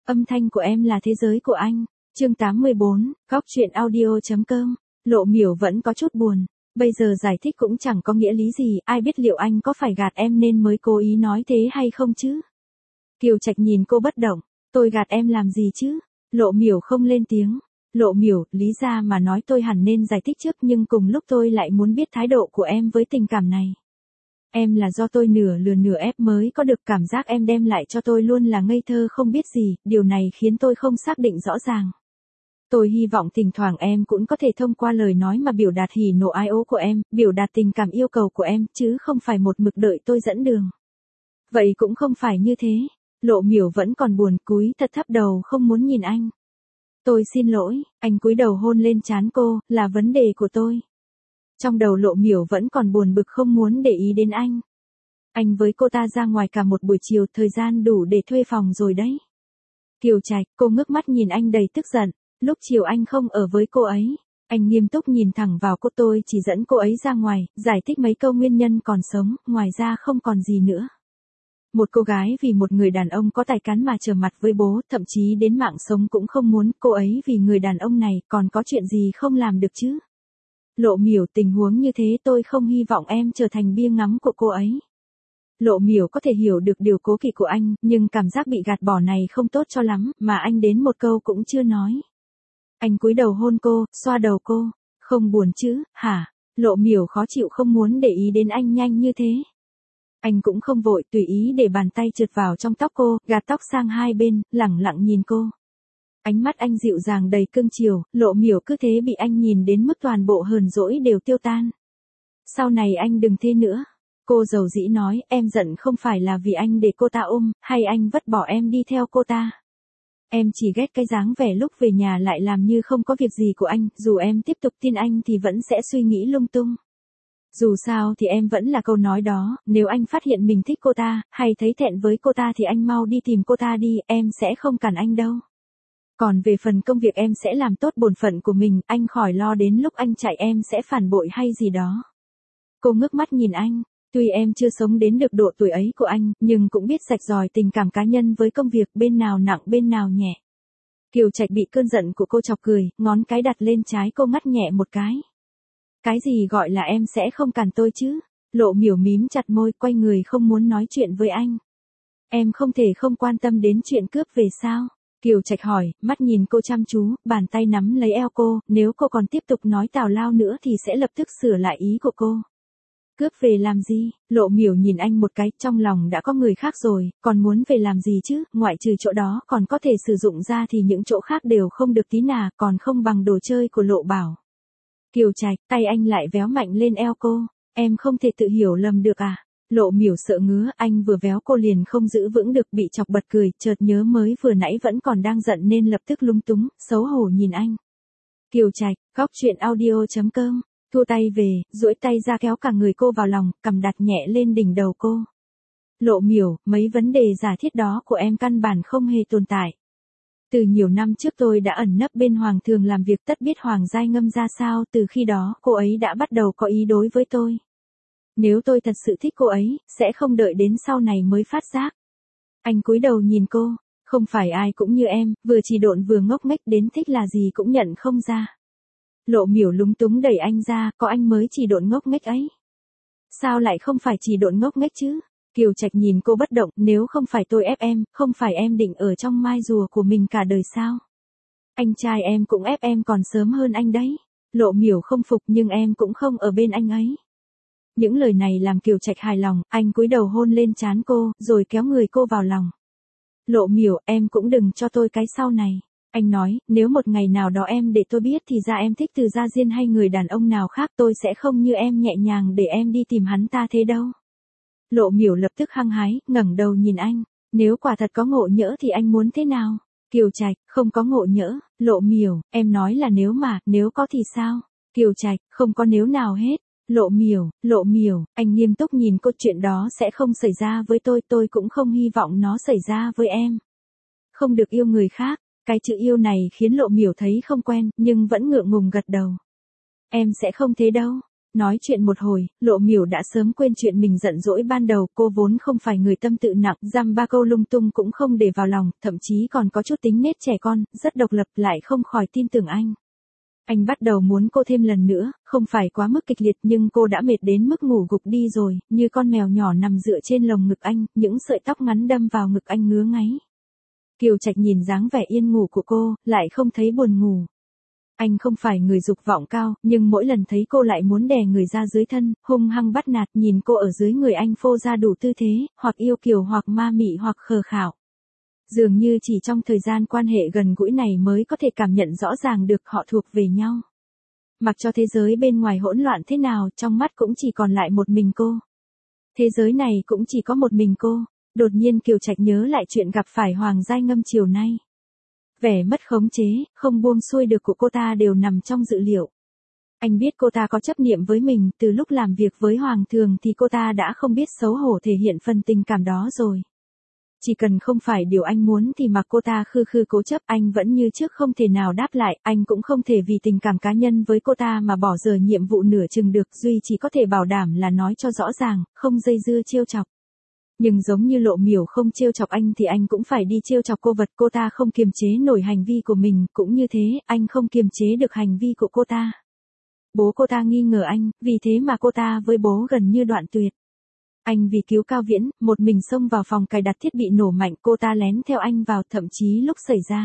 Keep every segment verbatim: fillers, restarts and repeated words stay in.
Âm thanh của em là thế giới của anh. Chương tám mươi bốn, góc chuyện audio.com. Lộ Miểu vẫn có chút buồn. Bây giờ giải thích cũng chẳng có nghĩa lý gì, ai biết liệu anh có phải gạt em nên mới cố ý nói thế hay không chứ? Kiều Trạch nhìn cô bất động. Tôi gạt em làm gì chứ? Lộ Miểu không lên tiếng. Lộ Miểu, lý ra mà nói tôi hẳn nên giải thích trước, nhưng cùng lúc tôi lại muốn biết thái độ của em với tình cảm này. Em là do tôi nửa lừa nửa ép mới có được cảm giác em đem lại cho tôi luôn là ngây thơ không biết gì, điều này khiến tôi không xác định rõ ràng. Tôi hy vọng thỉnh thoảng em cũng có thể thông qua lời nói mà biểu đạt hỉ nộ ái ố của em, biểu đạt tình cảm yêu cầu của em, chứ không phải một mực đợi tôi dẫn đường. Vậy cũng không phải như thế. Lộ Miểu vẫn còn buồn, cúi thật thấp đầu không muốn nhìn anh. Tôi xin lỗi, anh cúi đầu hôn lên trán cô, là vấn đề của tôi. Trong đầu Lộ Miểu vẫn còn buồn bực không muốn để ý đến anh. Anh với cô ta ra ngoài cả một buổi chiều, thời gian đủ để thuê phòng rồi đấy. Kiều Trạch, cô ngước mắt nhìn anh đầy tức giận. Lúc chiều anh không ở với cô ấy. Anh nghiêm túc nhìn thẳng vào cô, tôi chỉ dẫn cô ấy ra ngoài, giải thích mấy câu nguyên nhân còn sống, ngoài ra không còn gì nữa. Một cô gái vì một người đàn ông có tài cán mà trở mặt với bố, thậm chí đến mạng sống cũng không muốn, cô ấy vì người đàn ông này còn có chuyện gì không làm được chứ? Lộ Miểu, tình huống như thế tôi không hy vọng em trở thành bia ngắm của cô ấy. Lộ Miểu có thể hiểu được điều cố kỵ của anh, nhưng cảm giác bị gạt bỏ này không tốt cho lắm, mà anh đến một câu cũng chưa nói. Anh cúi đầu hôn cô, xoa đầu cô. Không buồn chứ, hả? Lộ Miểu khó chịu không muốn để ý đến anh nhanh như thế. Anh cũng không vội, tùy ý để bàn tay trượt vào trong tóc cô, gạt tóc sang hai bên, lẳng lặng nhìn cô. Ánh mắt anh dịu dàng đầy cương chiều, Lộ Miểu cứ thế bị anh nhìn đến mức toàn bộ hờn dỗi đều tiêu tan. Sau này anh đừng thế nữa. Cô dầu dĩ nói, em giận không phải là vì anh để cô ta ôm, hay anh vứt bỏ em đi theo cô ta. Em chỉ ghét cái dáng vẻ lúc về nhà lại làm như không có việc gì của anh, dù em tiếp tục tin anh thì vẫn sẽ suy nghĩ lung tung. Dù sao thì em vẫn là câu nói đó, nếu anh phát hiện mình thích cô ta, hay thấy thẹn với cô ta thì anh mau đi tìm cô ta đi, em sẽ không cản anh đâu. Còn về phần công việc em sẽ làm tốt bổn phận của mình, anh khỏi lo đến lúc anh chạy em sẽ phản bội hay gì đó. Cô ngước mắt nhìn anh. Tuy em chưa sống đến được độ tuổi ấy của anh, nhưng cũng biết rạch ròi tình cảm cá nhân với công việc, bên nào nặng bên nào nhẹ. Kiều Trạch bị cơn giận của cô chọc cười, ngón cái đặt lên trái cô ngắt nhẹ một cái. Cái gì gọi là em sẽ không cản tôi chứ? Lộ Miểu mím chặt môi, quay người không muốn nói chuyện với anh. Em không thể không quan tâm đến chuyện cướp về sao? Kiều Trạch hỏi, mắt nhìn cô chăm chú, bàn tay nắm lấy eo cô, nếu cô còn tiếp tục nói tào lao nữa thì sẽ lập tức sửa lại ý của cô. Cướp về làm gì? Lộ Miểu nhìn anh một cái, trong lòng đã có người khác rồi, còn muốn về làm gì chứ, ngoại trừ chỗ đó còn có thể sử dụng ra thì những chỗ khác đều không được tí nào, còn không bằng đồ chơi của Lộ Bảo. Kiều Trạch, tay anh lại véo mạnh lên eo cô, em không thể tự hiểu lầm được à? Lộ Miểu sợ ngứa, anh vừa véo cô liền không giữ vững được, bị chọc bật cười, chợt nhớ mới vừa nãy vẫn còn đang giận nên lập tức lúng túng, xấu hổ nhìn anh. Kiều Trạch, góc chuyện audio.com. Thu tay về, duỗi tay ra kéo cả người cô vào lòng, cầm đặt nhẹ lên đỉnh đầu cô. Lộ Miểu, mấy vấn đề giả thiết đó của em căn bản không hề tồn tại. Từ nhiều năm trước tôi đã ẩn nấp bên Hoàng Thường làm việc, tất biết Hoàng Giai Ngâm ra sao, từ khi đó cô ấy đã bắt đầu có ý đối với tôi. Nếu tôi thật sự thích cô ấy, sẽ không đợi đến sau này mới phát giác. Anh cúi đầu nhìn cô, không phải ai cũng như em, vừa chỉ độn vừa ngốc nghếch đến thích là gì cũng nhận không ra. Lộ Miểu lúng túng đẩy anh ra, có anh mới chỉ độn ngốc nghếch ấy. Sao lại không phải chỉ độn ngốc nghếch chứ? Kiều Trạch nhìn cô bất động, nếu không phải tôi ép em, không phải em định ở trong mai rùa của mình cả đời sao? Anh trai em cũng ép em còn sớm hơn anh đấy. Lộ Miểu không phục, nhưng em cũng không ở bên anh ấy. Những lời này làm Kiều Trạch hài lòng, anh cúi đầu hôn lên trán cô, rồi kéo người cô vào lòng. Lộ Miểu, em cũng đừng cho tôi cái sau này. Anh nói, nếu một ngày nào đó em để tôi biết thì ra em thích Từ Gia Diên hay người đàn ông nào khác, tôi sẽ không như em nhẹ nhàng để em đi tìm hắn ta thế đâu. Lộ Miểu lập tức hăng hái, ngẩng đầu nhìn anh. Nếu quả thật có ngộ nhỡ thì anh muốn thế nào? Kiều Trạch, không có ngộ nhỡ. Lộ Miểu, em nói là nếu mà, nếu có thì sao? Kiều Trạch, không có nếu nào hết. Lộ Miểu, Lộ Miểu, anh nghiêm túc nhìn cô, chuyện đó sẽ không xảy ra với tôi, tôi cũng không hy vọng nó xảy ra với em. Không được yêu người khác. Cái chữ yêu này khiến Lộ Miểu thấy không quen, nhưng vẫn ngượng ngùng gật đầu. Em sẽ không thế đâu. Nói chuyện một hồi, Lộ Miểu đã sớm quên chuyện mình giận dỗi ban đầu, cô vốn không phải người tâm tự nặng, dăm ba câu lung tung cũng không để vào lòng, thậm chí còn có chút tính nết trẻ con, rất độc lập, lại không khỏi tin tưởng anh. Anh bắt đầu muốn cô thêm lần nữa, không phải quá mức kịch liệt nhưng cô đã mệt đến mức ngủ gục đi rồi, như con mèo nhỏ nằm dựa trên lồng ngực anh, những sợi tóc ngắn đâm vào ngực anh ngứa ngáy. Kiều Trạch nhìn dáng vẻ yên ngủ của cô, lại không thấy buồn ngủ. Anh không phải người dục vọng cao, nhưng mỗi lần thấy cô lại muốn đè người ra dưới thân, hung hăng bắt nạt, nhìn cô ở dưới người anh phô ra đủ tư thế, hoặc yêu kiều hoặc ma mị hoặc khờ khảo. Dường như chỉ trong thời gian quan hệ gần gũi này mới có thể cảm nhận rõ ràng được họ thuộc về nhau. Mặc cho thế giới bên ngoài hỗn loạn thế nào, trong mắt cũng chỉ còn lại một mình cô. Thế giới này cũng chỉ có một mình cô. Đột nhiên Kiều Trạch nhớ lại chuyện gặp phải Hoàng Giai Ngâm chiều nay. Vẻ mất khống chế, không buông xuôi được của cô ta đều nằm trong dự liệu. Anh biết cô ta có chấp niệm với mình, từ lúc làm việc với Hoàng Thường thì cô ta đã không biết xấu hổ thể hiện phần tình cảm đó rồi. Chỉ cần không phải điều anh muốn thì mặc cô ta khư khư cố chấp, anh vẫn như trước không thể nào đáp lại, anh cũng không thể vì tình cảm cá nhân với cô ta mà bỏ dở nhiệm vụ nửa chừng được, duy chỉ có thể bảo đảm là nói cho rõ ràng, không dây dưa trêu chọc. Nhưng giống như Lộ Miểu không trêu chọc anh thì anh cũng phải đi trêu chọc cô vật, cô ta không kiềm chế nổi hành vi của mình, cũng như thế, anh không kiềm chế được hành vi của cô ta. Bố cô ta nghi ngờ anh, vì thế mà cô ta với bố gần như đoạn tuyệt. Anh vì cứu Cao Viễn, một mình xông vào phòng cài đặt thiết bị nổ mạnh, cô ta lén theo anh vào, thậm chí lúc xảy ra.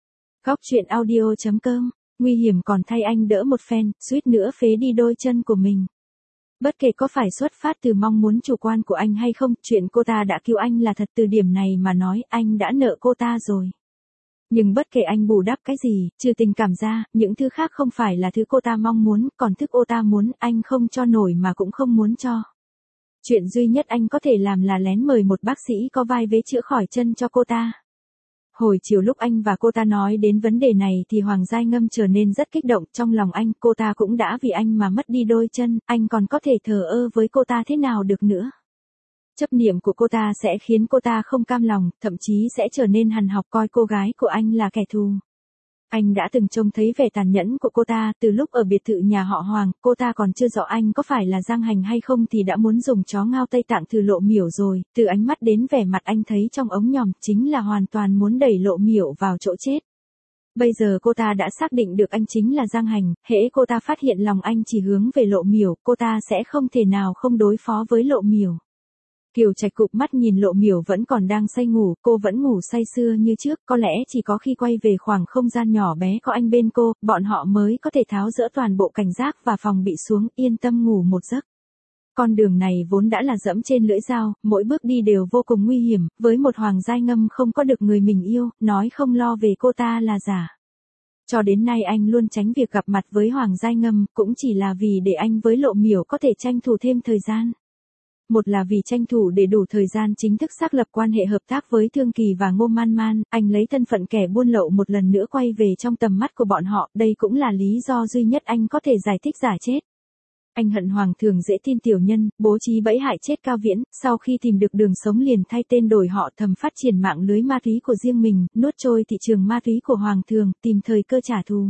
Góc truyện audio chấm com, nguy hiểm còn thay anh đỡ một phen, suýt nữa phế đi đôi chân của mình. Bất kể có phải xuất phát từ mong muốn chủ quan của anh hay không, chuyện cô ta đã cứu anh là thật, từ điểm này mà nói, anh đã nợ cô ta rồi. Nhưng bất kể anh bù đắp cái gì, trừ tình cảm ra, những thứ khác không phải là thứ cô ta mong muốn, còn thứ cô ta muốn, anh không cho nổi mà cũng không muốn cho. Chuyện duy nhất anh có thể làm là lén mời một bác sĩ có vai vế chữa khỏi chân cho cô ta. Hồi chiều lúc anh và cô ta nói đến vấn đề này thì Hoàng Giai Ngâm trở nên rất kích động, trong lòng anh, cô ta cũng đã vì anh mà mất đi đôi chân, anh còn có thể thờ ơ với cô ta thế nào được nữa. Chấp niệm của cô ta sẽ khiến cô ta không cam lòng, thậm chí sẽ trở nên hằn học coi cô gái của anh là kẻ thù. Anh đã từng trông thấy vẻ tàn nhẫn của cô ta, từ lúc ở biệt thự nhà họ Hoàng, cô ta còn chưa rõ anh có phải là Giang Hành hay không thì đã muốn dùng chó ngao Tây Tạng thử Lộ Miểu rồi, từ ánh mắt đến vẻ mặt anh thấy trong ống nhòm, chính là hoàn toàn muốn đẩy Lộ Miểu vào chỗ chết. Bây giờ cô ta đã xác định được anh chính là Giang Hành, hễ cô ta phát hiện lòng anh chỉ hướng về Lộ Miểu, cô ta sẽ không thể nào không đối phó với Lộ Miểu. Kiều Trạch cụp mắt nhìn Lộ Miểu vẫn còn đang say ngủ, cô vẫn ngủ say sưa như trước, có lẽ chỉ có khi quay về khoảng không gian nhỏ bé có anh bên cô, bọn họ mới có thể tháo dỡ toàn bộ cảnh giác và phòng bị xuống, yên tâm ngủ một giấc. Con đường này vốn đã là dẫm trên lưỡi dao, mỗi bước đi đều vô cùng nguy hiểm, với một Hoàng Giai Ngâm không có được người mình yêu, nói không lo về cô ta là giả. Cho đến nay anh luôn tránh việc gặp mặt với Hoàng Giai Ngâm, cũng chỉ là vì để anh với Lộ Miểu có thể tranh thủ thêm thời gian. Một là vì tranh thủ để đủ thời gian chính thức xác lập quan hệ hợp tác với Thương Kỳ và Ngô Man Man, anh lấy thân phận kẻ buôn lậu một lần nữa quay về trong tầm mắt của bọn họ, đây cũng là lý do duy nhất anh có thể giải thích giả chết. Anh hận Hoàng Thường dễ tin tiểu nhân, bố trí bẫy hại chết Cao Viễn, sau khi tìm được đường sống liền thay tên đổi họ, thầm phát triển mạng lưới ma túy của riêng mình, nuốt trôi thị trường ma túy của Hoàng Thường, tìm thời cơ trả thù.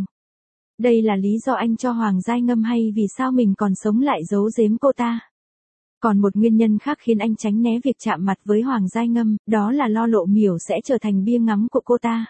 Đây là lý do anh cho Hoàng Giai Ngâm hay vì sao mình còn sống lại giấu giếm cô ta. Còn một nguyên nhân khác khiến anh tránh né việc chạm mặt với Hoàng Giai Ngâm, đó là lo Lộ Miểu sẽ trở thành bia ngắm của cô ta.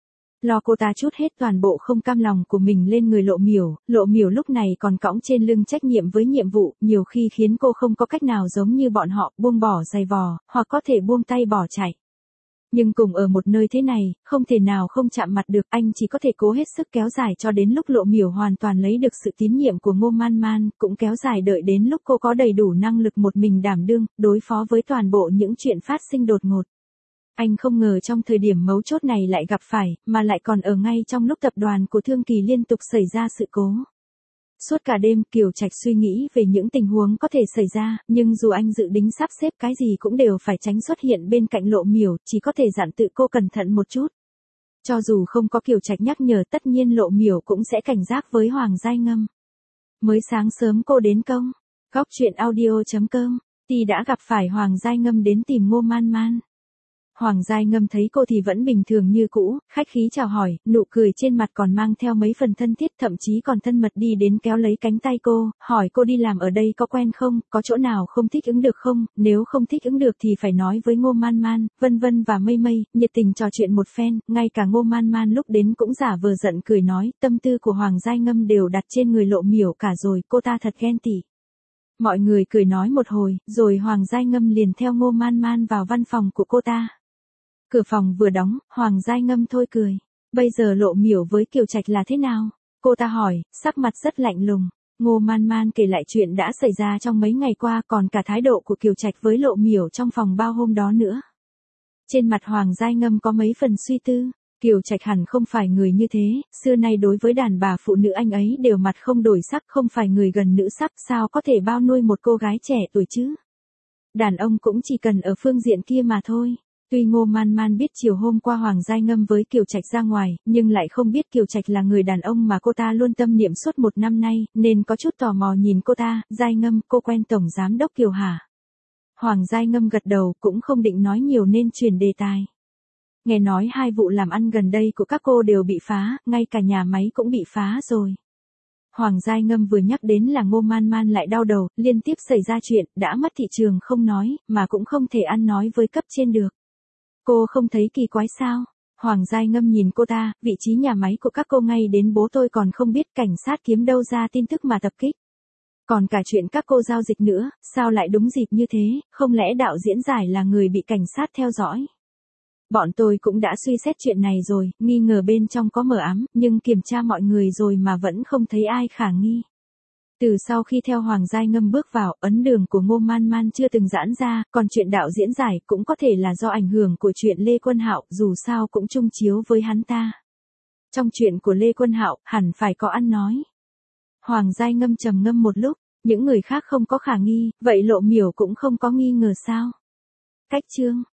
Lo cô ta trút hết toàn bộ không cam lòng của mình lên người Lộ Miểu, Lộ Miểu lúc này còn cõng trên lưng trách nhiệm với nhiệm vụ, nhiều khi khiến cô không có cách nào giống như bọn họ, buông bỏ giày vò, hoặc có thể buông tay bỏ chạy. Nhưng cùng ở một nơi thế này, không thể nào không chạm mặt được, anh chỉ có thể cố hết sức kéo dài cho đến lúc Lộ Miểu hoàn toàn lấy được sự tín nhiệm của Ngô Man Man, cũng kéo dài đợi đến lúc cô có đầy đủ năng lực một mình đảm đương, đối phó với toàn bộ những chuyện phát sinh đột ngột. Anh không ngờ trong thời điểm mấu chốt này lại gặp phải, mà lại còn ở ngay trong lúc tập đoàn của Thương Kỳ liên tục xảy ra sự cố. Suốt cả đêm Kiều Trạch suy nghĩ về những tình huống có thể xảy ra, nhưng dù anh dự định sắp xếp cái gì cũng đều phải tránh xuất hiện bên cạnh Lộ Miểu, chỉ có thể dặn tự cô cẩn thận một chút. Cho dù không có Kiều Trạch nhắc nhở tất nhiên Lộ Miểu cũng sẽ cảnh giác với Hoàng Giai Ngâm. Mới sáng sớm cô đến công, góc truyện audio chấm com, thì đã gặp phải Hoàng Giai Ngâm đến tìm Ngô Man Man. Hoàng Giai Ngâm thấy cô thì vẫn bình thường như cũ, khách khí chào hỏi, nụ cười trên mặt còn mang theo mấy phần thân thiết, thậm chí còn thân mật đi đến kéo lấy cánh tay cô, hỏi cô đi làm ở đây có quen không, có chỗ nào không thích ứng được không, nếu không thích ứng được thì phải nói với Ngô Man Man, vân vân và mây mây, nhiệt tình trò chuyện một phen, ngay cả Ngô Man Man lúc đến cũng giả vờ giận cười nói, tâm tư của Hoàng Giai Ngâm đều đặt trên người Lộ Miểu cả rồi, cô ta thật ghen tị. Mọi người cười nói một hồi, rồi Hoàng Giai Ngâm liền theo Ngô Man Man vào văn phòng của cô ta. Cửa phòng vừa đóng, Hoàng Giai Ngâm thôi cười. Bây giờ Lộ Miểu với Kiều Trạch là thế nào? Cô ta hỏi, sắc mặt rất lạnh lùng. Ngô Man Man kể lại chuyện đã xảy ra trong mấy ngày qua, còn cả thái độ của Kiều Trạch với Lộ Miểu trong phòng bao hôm đó nữa. Trên mặt Hoàng Giai Ngâm có mấy phần suy tư. Kiều Trạch hẳn không phải người như thế, xưa nay đối với đàn bà phụ nữ anh ấy đều mặt không đổi sắc, không phải người gần nữ sắc, sao có thể bao nuôi một cô gái trẻ tuổi chứ? Đàn ông cũng chỉ cần ở phương diện kia mà thôi. Tuy Ngô Man Man biết chiều hôm qua Hoàng Giai Ngâm với Kiều Trạch ra ngoài, nhưng lại không biết Kiều Trạch là người đàn ông mà cô ta luôn tâm niệm suốt một năm nay, nên có chút tò mò nhìn cô ta. Giai Ngâm, cô quen Tổng Giám Đốc Kiều hả? Hoàng Giai Ngâm gật đầu, cũng không định nói nhiều nên chuyển đề tài. Nghe nói hai vụ làm ăn gần đây của các cô đều bị phá, ngay cả nhà máy cũng bị phá rồi. Hoàng Giai Ngâm vừa nhắc đến là Ngô Man Man lại đau đầu, liên tiếp xảy ra chuyện, đã mất thị trường không nói, mà cũng không thể ăn nói với cấp trên được. Cô không thấy kỳ quái sao? Hoàng Giai Ngâm nhìn cô ta, vị trí nhà máy của các cô ngay đến bố tôi còn không biết, cảnh sát kiếm đâu ra tin tức mà tập kích. Còn cả chuyện các cô giao dịch nữa, sao lại đúng dịp như thế, không lẽ đạo diễn giải là người bị cảnh sát theo dõi? Bọn tôi cũng đã suy xét chuyện này rồi, nghi ngờ bên trong có mờ ám, nhưng kiểm tra mọi người rồi mà vẫn không thấy ai khả nghi. Từ sau khi theo Hoàng Giai Ngâm bước vào, ấn đường của Ngô Man Man chưa từng giãn ra, còn chuyện đạo diễn giải cũng có thể là do ảnh hưởng của chuyện Lê Quân Hạo, dù sao cũng chung chiếu với hắn ta. Trong chuyện của Lê Quân Hạo, hẳn phải có ăn nói. Hoàng Giai Ngâm trầm ngâm một lúc, những người khác không có khả nghi, vậy Lộ Miểu cũng không có nghi ngờ sao? Cách chương